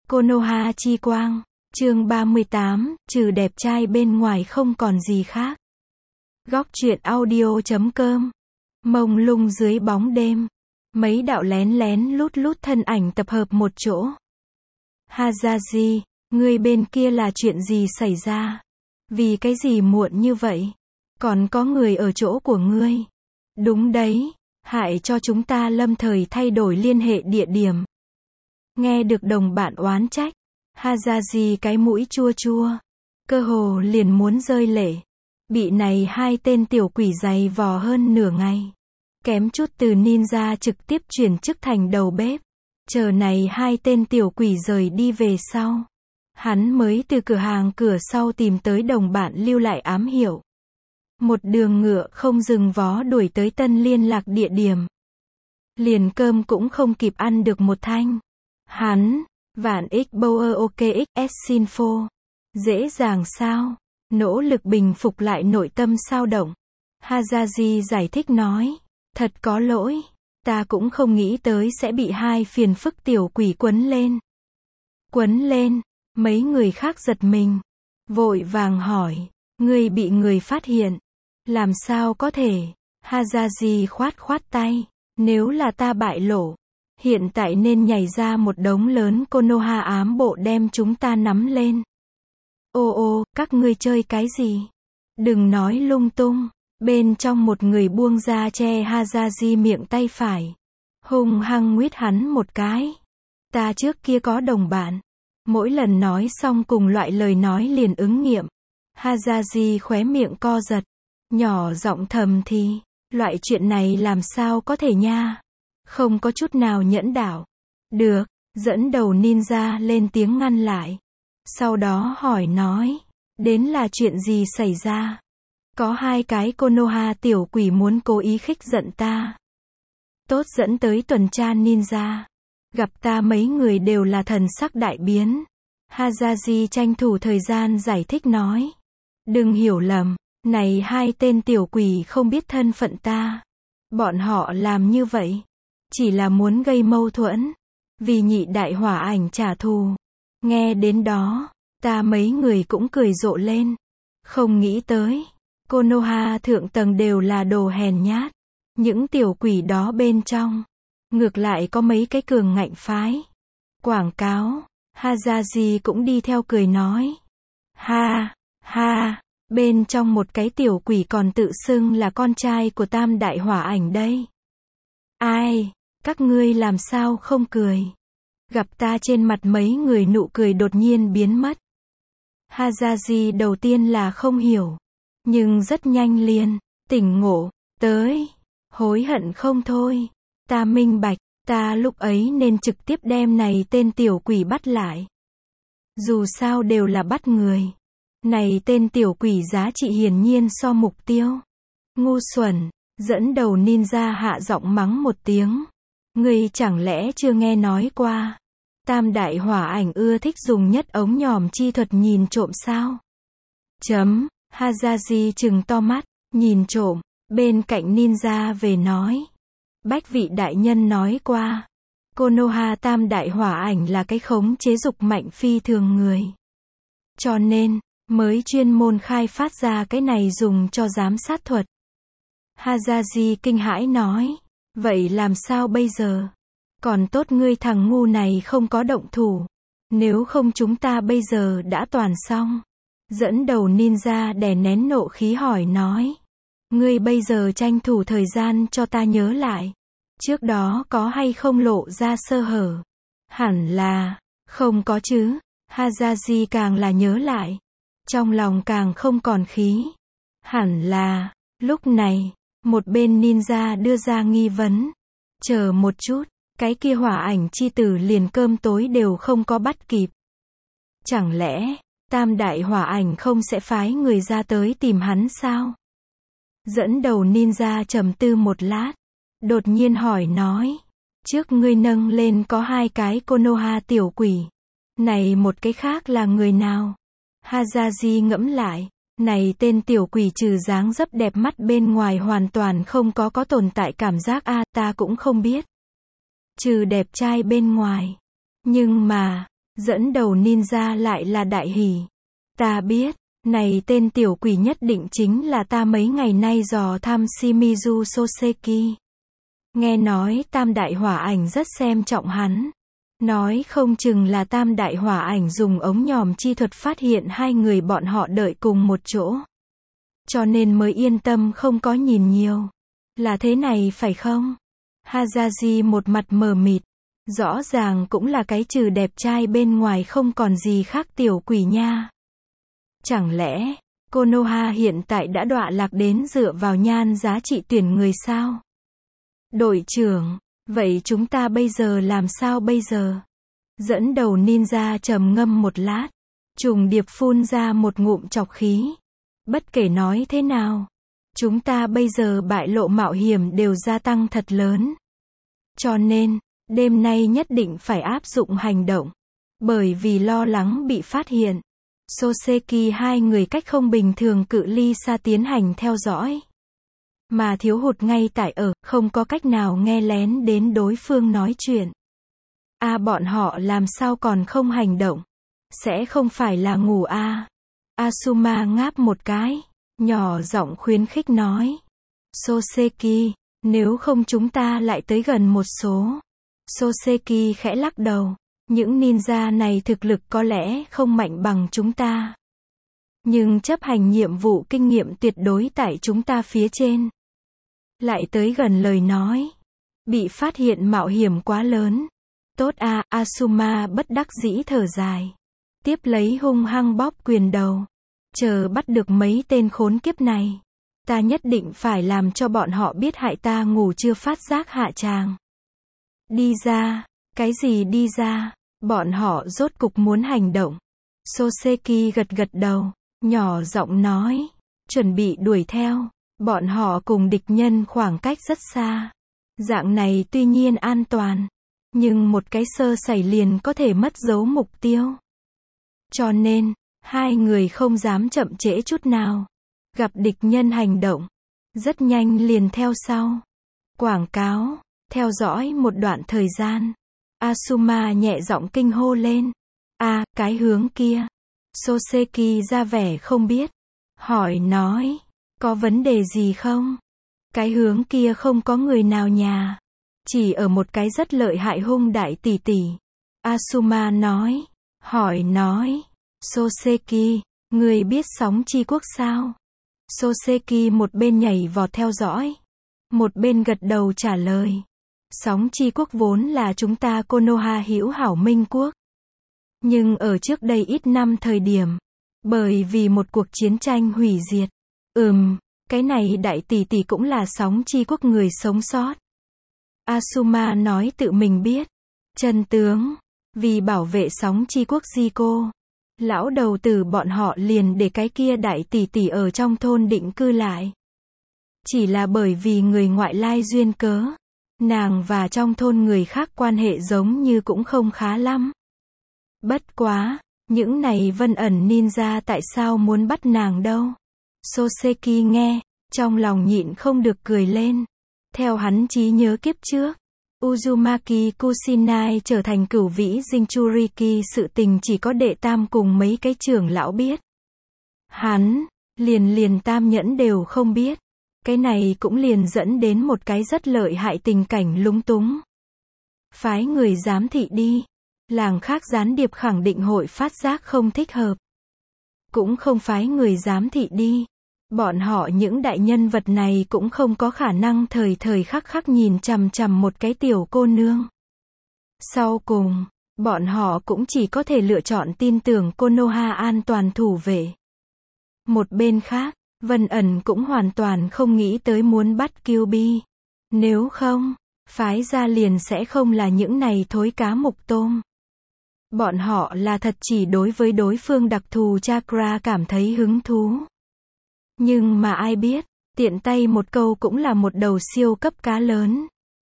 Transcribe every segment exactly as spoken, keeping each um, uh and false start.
Konoha chi quang, chương ba mươi tám, trừ đẹp trai bên ngoài không còn gì khác. Góc truyện audio chấm com. Mông lung dưới bóng đêm, mấy đạo lén lén lút lút thân ảnh tập hợp một chỗ. Hazaji, người bên kia là chuyện gì xảy ra? Vì cái gì muộn như vậy? Còn có người ở chỗ của ngươi. Đúng đấy, hại cho chúng ta lâm thời thay đổi liên hệ địa điểm. Nghe được đồng bạn oán trách, Hazaji cái mũi chua chua, cơ hồ liền muốn rơi lệ. Bị này hai tên tiểu quỷ giày vò hơn nửa ngày. Kém chút từ ninja trực tiếp chuyển chức thành đầu bếp. Chờ này hai tên tiểu quỷ rời đi về sau. Hắn mới từ cửa hàng cửa sau tìm tới đồng bạn lưu lại ám hiệu. Một đường ngựa không dừng vó đuổi tới tân liên lạc địa điểm. Liền cơm cũng không kịp ăn được một thanh. Hắn, vạn x Bower ok xs Sinfo. Dễ dàng sao? Nỗ lực bình phục lại nội tâm sao động. Hazaji giải thích nói. Thật có lỗi. Ta cũng không nghĩ tới sẽ bị hai phiền phức tiểu quỷ quấn lên. Quấn lên. Mấy người khác giật mình. Vội vàng hỏi. Ngươi bị người phát hiện. Làm sao có thể? Hazaji khoát khoát tay. Nếu là ta bại lộ. Hiện tại nên nhảy ra một đống lớn Konoha ám bộ đem chúng ta nắm lên. Ô ô, các ngươi chơi cái gì? Đừng nói lung tung. Bên trong một người buông ra che Hazaji miệng tay phải. Hung hăng nguyết hắn một cái. Ta trước kia có đồng bạn. Mỗi lần nói xong cùng loại lời nói liền ứng nghiệm. Hazaji khóe miệng co giật. Nhỏ giọng thầm thì. Loại chuyện này làm sao có thể nha. Không có chút nào nhẫn đảo. Được, dẫn đầu ninja lên tiếng ngăn lại. Sau đó hỏi nói. Đến là chuyện gì xảy ra? Có hai cái Konoha tiểu quỷ muốn cố ý khích giận ta. Tốt dẫn tới tuần tra ninja. Gặp ta mấy người đều là thần sắc đại biến. Hazaji tranh thủ thời gian giải thích nói. Đừng hiểu lầm. Này hai tên tiểu quỷ không biết thân phận ta. Bọn họ làm như vậy. Chỉ là muốn gây mâu thuẫn. Vì nhị đại hỏa ảnh trả thù. Nghe đến đó. Ta mấy người cũng cười rộ lên. Không nghĩ tới. Konoha thượng tầng đều là đồ hèn nhát. Những tiểu quỷ đó bên trong. Ngược lại có mấy cái cường ngạnh phái. Quảng cáo. Hazaji cũng đi theo cười nói. Ha, ha. Bên trong một cái tiểu quỷ còn tự xưng là con trai của tam đại hỏa ảnh đây. Ai, các ngươi làm sao không cười? Gặp ta trên mặt mấy người nụ cười đột nhiên biến mất. Hazaji đầu tiên là không hiểu. Nhưng rất nhanh liền, tỉnh ngộ, tới. Hối hận không thôi. Ta minh bạch, ta lúc ấy nên trực tiếp đem này tên tiểu quỷ bắt lại. Dù sao đều là bắt người. Này tên tiểu quỷ giá trị hiển nhiên so mục tiêu. Ngu xuẩn, dẫn đầu ninja hạ giọng mắng một tiếng. Ngươi chẳng lẽ chưa nghe nói qua. Tam đại hỏa ảnh ưa thích dùng nhất ống nhòm chi thuật nhìn trộm sao? Chấm, Hazaji trừng to mắt, nhìn trộm, bên cạnh ninja về nói. Bách vị đại nhân nói qua. Konoha tam đại hỏa ảnh là cái khống chế dục mạnh phi thường người. Cho nên, mới chuyên môn khai phát ra cái này dùng cho giám sát thuật. Hazaji kinh hãi nói. Vậy làm sao bây giờ? Còn tốt ngươi thằng ngu này không có động thủ. Nếu không chúng ta bây giờ đã toàn xong. Dẫn đầu ninja đè nén nộ khí hỏi nói. Ngươi bây giờ tranh thủ thời gian cho ta nhớ lại. Trước đó có hay không lộ ra sơ hở? Hẳn là, không có chứ. Hazaji càng là nhớ lại. Trong lòng càng không còn khí. Hẳn là, lúc này, một bên ninja đưa ra nghi vấn. Chờ một chút, cái kia hỏa ảnh chi tử liền cơm tối đều không có bắt kịp. Chẳng lẽ, tam đại hỏa ảnh không sẽ phái người ra tới tìm hắn sao? Dẫn đầu ninja trầm tư một lát. Đột nhiên hỏi nói. Trước ngươi nâng lên có hai cái Konoha tiểu quỷ. Này một cái khác là người nào? Hazaji ngẫm lại. Này tên tiểu quỷ trừ dáng dấp đẹp mắt bên ngoài hoàn toàn không có có tồn tại cảm giác a ta cũng không biết. Trừ đẹp trai bên ngoài. Nhưng mà, Dẫn đầu ninja lại là Đại Hỉ. Ta biết, này tên tiểu quỷ nhất định chính là ta mấy ngày nay dò thăm Shimizu Soseki. Nghe nói tam đại hỏa ảnh rất xem trọng hắn. Nói không chừng là tam đại hỏa ảnh dùng ống nhòm chi thuật phát hiện hai người bọn họ đợi cùng một chỗ. Cho nên mới yên tâm không có nhìn nhiều. Là thế này phải không? Hazaji một mặt mờ mịt. Rõ ràng cũng là cái trừ đẹp trai bên ngoài không còn gì khác tiểu quỷ nha. Chẳng lẽ, Konoha hiện tại đã đọa lạc đến dựa vào nhan giá trị tuyển người sao? Đội trưởng, vậy chúng ta bây giờ làm sao bây giờ? Dẫn đầu ninja trầm ngâm một lát. Trùng điệp phun ra một ngụm trọc khí. Bất kể nói thế nào, chúng ta bây giờ bại lộ mạo hiểm đều gia tăng thật lớn. Cho nên, đêm nay nhất định phải áp dụng hành động. Bởi vì lo lắng bị phát hiện, Soseki hai người cách không bình thường cự ly xa tiến hành theo dõi. Mà thiếu hụt ngay tại ở, không có cách nào nghe lén đến đối phương nói chuyện. À bọn họ làm sao còn không hành động? Sẽ không phải là ngủ à? Asuma ngáp một cái, nhỏ giọng khuyến khích nói. Soseki, nếu không chúng ta lại tới gần một số. Soseki khẽ lắc đầu. Những ninja này thực lực có lẽ không mạnh bằng chúng ta. Nhưng chấp hành nhiệm vụ kinh nghiệm tuyệt đối tại chúng ta phía trên. Lại tới gần lời nói. Bị phát hiện mạo hiểm quá lớn. Tốt à, Asuma bất đắc dĩ thở dài. Tiếp lấy hung hăng bóp quyền đầu. Chờ bắt được mấy tên khốn kiếp này. Ta nhất định phải làm cho bọn họ biết hại ta ngủ chưa phát giác hạ tràng. Đi ra. Cái gì đi ra? Bọn họ rốt cục muốn hành động. Soseki gật gật đầu. Nhỏ giọng nói. Chuẩn bị đuổi theo. Bọn họ cùng địch nhân khoảng cách rất xa. Dạng này tuy nhiên an toàn. Nhưng một cái sơ sẩy liền có thể mất dấu mục tiêu. Cho nên, hai người không dám chậm trễ chút nào. Gặp địch nhân hành động. Rất nhanh liền theo sau. Quảng cáo. Theo dõi một đoạn thời gian. Asuma nhẹ giọng kinh hô lên. À, cái hướng kia. Soseki ra vẻ không biết. Hỏi nói. Có vấn đề gì không? Cái hướng kia không có người nào nhà. Chỉ ở một cái rất lợi hại hung đại tỷ tỷ. Asuma nói. Hỏi nói. Soseki, người biết sóng chi quốc sao? Soseki một bên nhảy vọt theo dõi. Một bên gật đầu trả lời. Sóng chi quốc vốn là chúng ta Konoha hữu hảo minh quốc. Nhưng ở trước đây ít năm thời điểm. Bởi vì một cuộc chiến tranh hủy diệt. Ừm, cái này đại tỷ tỷ cũng là sóng chi quốc người sống sót. Asuma nói tự mình biết. Chân tướng. Vì bảo vệ sóng chi quốc Zico. Lão đầu tử bọn họ liền để cái kia đại tỷ tỷ ở trong thôn định cư lại. Chỉ là bởi vì người ngoại lai duyên cớ. Nàng và trong thôn người khác quan hệ giống như cũng không khá lắm. Bất quá, những này vân ẩn ninja tại sao muốn bắt nàng đâu? Soseki nghe, trong lòng nhịn không được cười lên. Theo hắn trí nhớ kiếp trước, Uzumaki Kusinai trở thành cửu vĩ Jinchuriki sự tình chỉ có đệ tam cùng mấy cái trưởng lão biết. Hắn, liền liền tam nhẫn đều không biết. Cái này cũng liền dẫn đến một cái rất lợi hại tình cảnh lúng túng. Phái người giám thị đi. Làng khác gián điệp khẳng định hội phát giác không thích hợp. Cũng không phái người giám thị đi. Bọn họ những đại nhân vật này cũng không có khả năng thời thời khắc khắc nhìn chằm chằm một cái tiểu cô nương. Sau cùng, bọn họ cũng chỉ có thể lựa chọn tin tưởng Konoha an toàn thủ vệ. Một bên khác, Vân ẩn cũng hoàn toàn không nghĩ tới muốn bắt Kyuubi. Nếu không, phái ra liền sẽ không là những này thối cá mục tôm. Bọn họ là thật chỉ đối với đối phương đặc thù chakra cảm thấy hứng thú. Nhưng mà ai biết, tiện tay một câu cũng là một đầu siêu cấp cá lớn.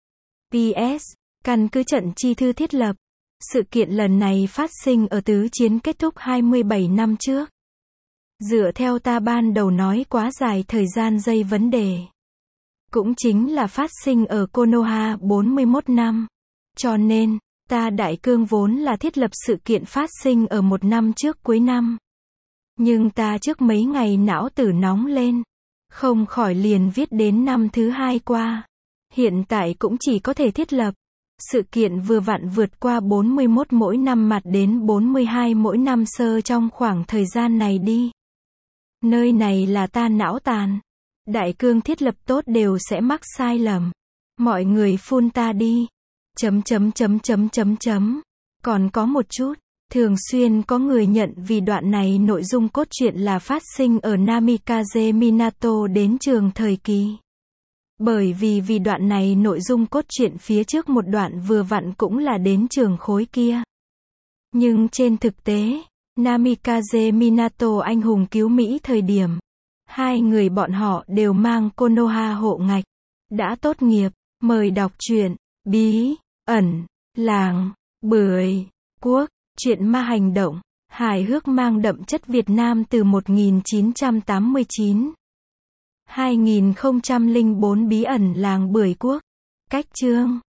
pê ét, căn cứ trận chi thư thiết lập. Sự kiện lần này phát sinh ở tứ chiến kết thúc hai mươi bảy năm trước. Dựa theo ta ban đầu nói quá dài thời gian dây vấn đề. Cũng chính là phát sinh ở Konoha bốn mươi mốt năm. Cho nên, Ta Đại Cương vốn là thiết lập sự kiện phát sinh ở một năm trước cuối năm. Nhưng ta trước mấy ngày não tử nóng lên. Không khỏi liền viết đến năm thứ hai qua. Hiện tại cũng chỉ có thể thiết lập. Sự kiện vừa vặn vượt qua bốn mươi mốt mỗi năm mặt đến bốn mươi hai mỗi năm sơ trong khoảng thời gian này đi. Nơi này là ta não tàn. Đại Cương thiết lập tốt đều sẽ mắc sai lầm. Mọi người phun ta đi. Chấm chấm chấm chấm chấm chấm. Còn có một chút. Thường xuyên có người nhận vì đoạn này nội dung cốt truyện là phát sinh ở Namikaze Minato đến trường thời kỳ. Bởi vì vì đoạn này nội dung cốt truyện phía trước một đoạn vừa vặn cũng là đến trường khối kia. Nhưng trên thực tế, Namikaze Minato anh hùng cứu Mỹ thời điểm, hai người bọn họ đều mang Konoha hộ ngạch, đã tốt nghiệp, mời đọc truyện, bí, ẩn, làng, bưởi, quốc, truyện ma hành động, hài hước mang đậm chất Việt Nam từ một nghìn chín trăm tám mươi chín. hai nghìn không trăm lẻ bốn bí ẩn làng bưởi quốc. Cách chương